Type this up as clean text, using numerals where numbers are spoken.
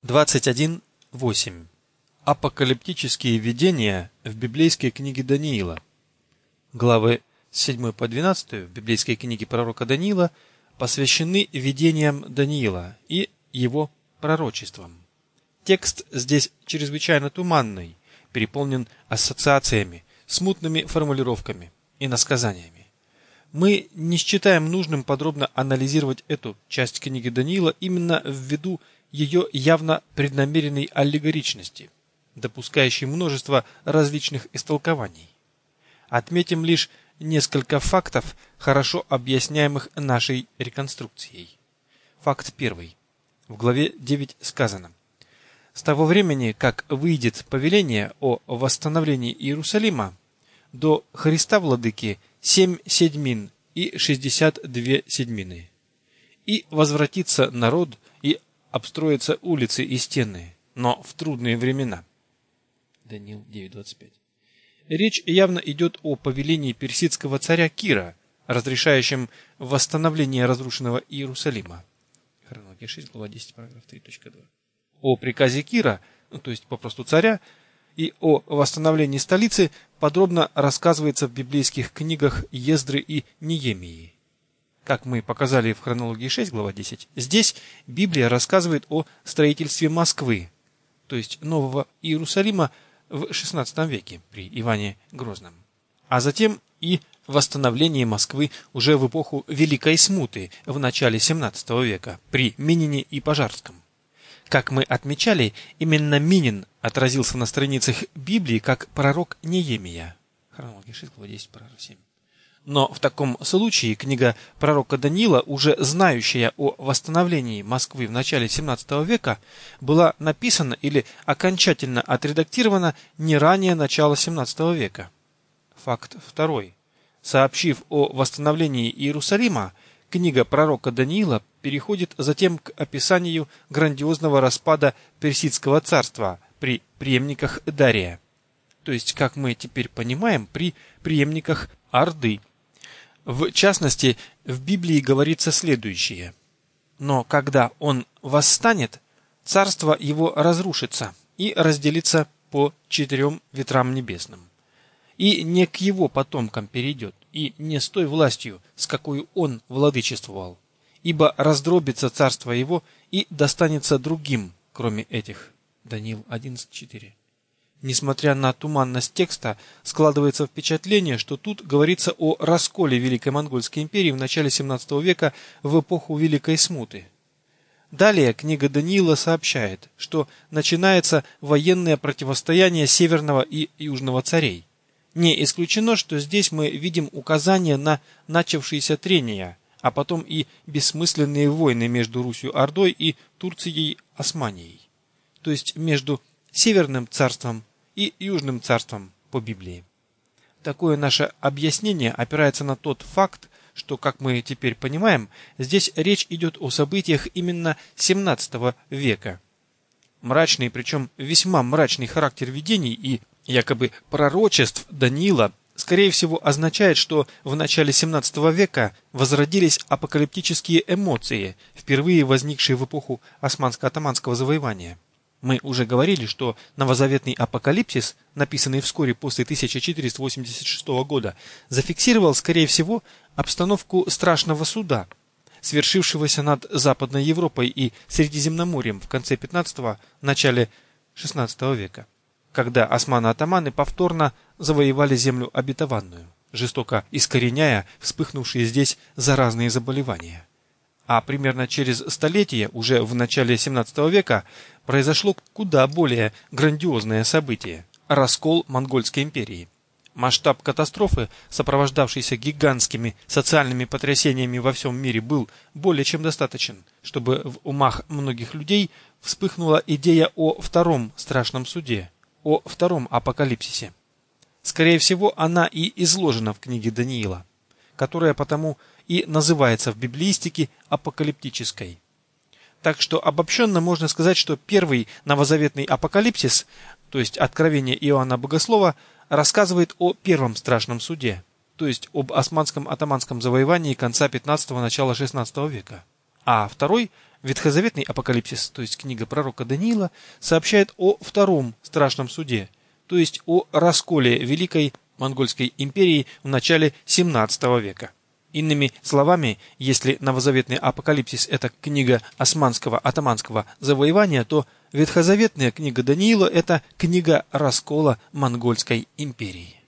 21.8. Апокалиптические видения в библейской книге Даниила. Главы с 7 по 12 в библейской книге пророка Даниила посвящены видениям Даниила и его пророчествам. Текст здесь чрезвычайно туманный, переполнен ассоциациями, смутными формулировками и насказаниями. Мы не считаем нужным подробно анализировать эту часть книги Даниила именно ввиду ее явно преднамеренной аллегоричности, допускающей множество различных истолкований. Отметим лишь несколько фактов, хорошо объясняемых нашей реконструкцией. Факт первый. В главе 9 сказано: «С того времени, как выйдет повеление о восстановлении Иерусалима, до Христа Владыки 7 седьмин и 62 седьмины. И возвратится народ, и обстроятся улицы и стены, но в трудные времена». Даниил 9:25. Речь явно идет о повелении персидского царя Кира, разрешающем восстановление разрушенного Иерусалима. Хронология 6, глава 10, параграф 3.2. О приказе Кира, то есть попросту царя, и о восстановлении столицы подробно рассказывается в библейских книгах Ездры и Неемии. Как мы показали в хронологии 6, глава 10, здесь Библия рассказывает о строительстве Москвы, то есть Нового Иерусалима в XVI веке при Иване Грозном, а затем и восстановлении Москвы уже в эпоху Великой Смуты в начале XVII века при Минине и Пожарском. Как мы отмечали, именно Минин отразился на страницах Библии как пророк Неемия. Хронология 6, глава 10, параграф 7. Но в таком случае книга пророка Даниила, уже знающая о восстановлении Москвы в начале XVII века, была написана или окончательно отредактирована не ранее начала XVII века. Факт второй. Сообщив о восстановлении Иерусалима, книга пророка Даниила переходит затем к описанию грандиозного распада Персидского царства при преемниках Дария, то есть, как мы теперь понимаем, при преемниках Орды. В частности, в Библии говорится следующее: «Но когда он восстанет, царство его разрушится и разделится по 4 ветрам небесным, и не к его потомкам перейдет, и не с той властью, с какой он владычествовал, ибо раздробится царство его и достанется другим, кроме этих». Даниил 11.4. Несмотря на туманность текста, складывается впечатление, что тут говорится о расколе Великой Монгольской империи в начале XVII века в эпоху Великой Смуты. Далее книга Даниила сообщает, что начинается военное противостояние Северного и Южного царей. Не исключено, что здесь мы видим указание на начавшиеся трения, а потом и бессмысленные войны между Русью-Ордой и Турцией-Османией, то есть между Северным царством и Южным царством по Библии. Такое наше объяснение опирается на тот факт, что, как мы теперь понимаем, здесь речь идет о событиях именно XVII века. Мрачный, причем весьма мрачный характер видений и якобы пророчеств Даниила, скорее всего, означает, что в начале XVII века возродились апокалиптические эмоции, впервые возникшие в эпоху османско-атаманского завоевания. Мы уже говорили, что новозаветный апокалипсис, написанный вскоре после 1486 года, зафиксировал, скорее всего, обстановку страшного суда, свершившегося над Западной Европой и Средиземноморьем в конце XV – начале XVI века, когда османо-атаманы повторно завоевали землю обетованную, жестоко искореняя вспыхнувшие здесь заразные заболевания. А примерно через столетие, уже в начале XVII века, произошло куда более грандиозное событие – раскол Монгольской империи. Масштаб катастрофы, сопровождавшийся гигантскими социальными потрясениями во всем мире, был более чем достаточен, чтобы в умах многих людей вспыхнула идея о втором страшном суде, о втором апокалипсисе. Скорее всего, она и изложена в книге Даниила, которая потому и называется в библеистике апокалиптической. Так что обобщенно можно сказать, что первый новозаветный апокалипсис, то есть Откровение Иоанна Богослова, рассказывает о первом страшном суде, то есть об османском-атаманском завоевании конца XV – начала XVI века. А второй Ветхозаветный Апокалипсис, то есть книга пророка Даниила, сообщает о втором страшном суде, то есть о расколе Великой Монгольской империи в начале 17 века. Иными словами, если новозаветный Апокалипсис – это книга османского, атаманского завоевания, то ветхозаветная книга Даниила – это книга раскола Монгольской империи.